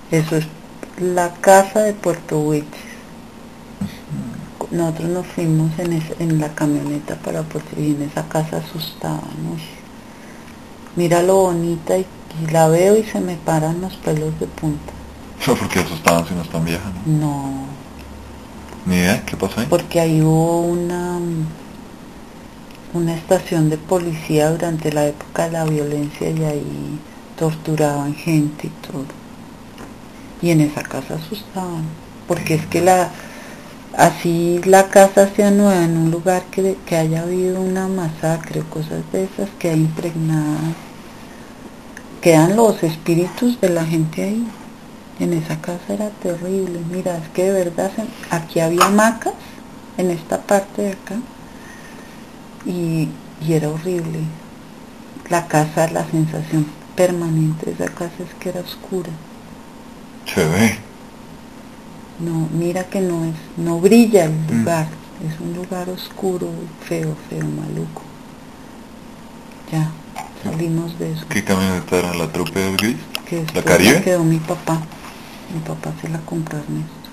Eso es la casa de Puerto Wilches. Nosotros nos fuimos en la camioneta para Puerto y en esa casa asustábamos. Mira lo bonita y la veo y se me paran los pelos de punta. Porque asustaban si no están viejas, ¿no? No, Ni idea, ¿qué pasó ahí? porque ahí hubo una estación de policía durante la época de la violencia y ahí torturaban gente y todo. Y en esa casa asustaban, porque es que así la casa sea nueva en un lugar que haya habido una masacre o cosas de esas, queda impregnada, quedan los espíritus de la gente ahí. En esa casa era terrible. Mira, es que de verdad aquí había hamacas en esta parte de acá y era horrible. La casa, la sensación permanente de esa casa es que era oscura. Se ve. No, mira que no brilla el lugar, es un lugar oscuro, feo, maluco. Ya, salimos de eso. ¿Qué camioneta era la Trupe Gris? Que ¿La después la Caribe? quedó mi papá se la compró a Ernesto.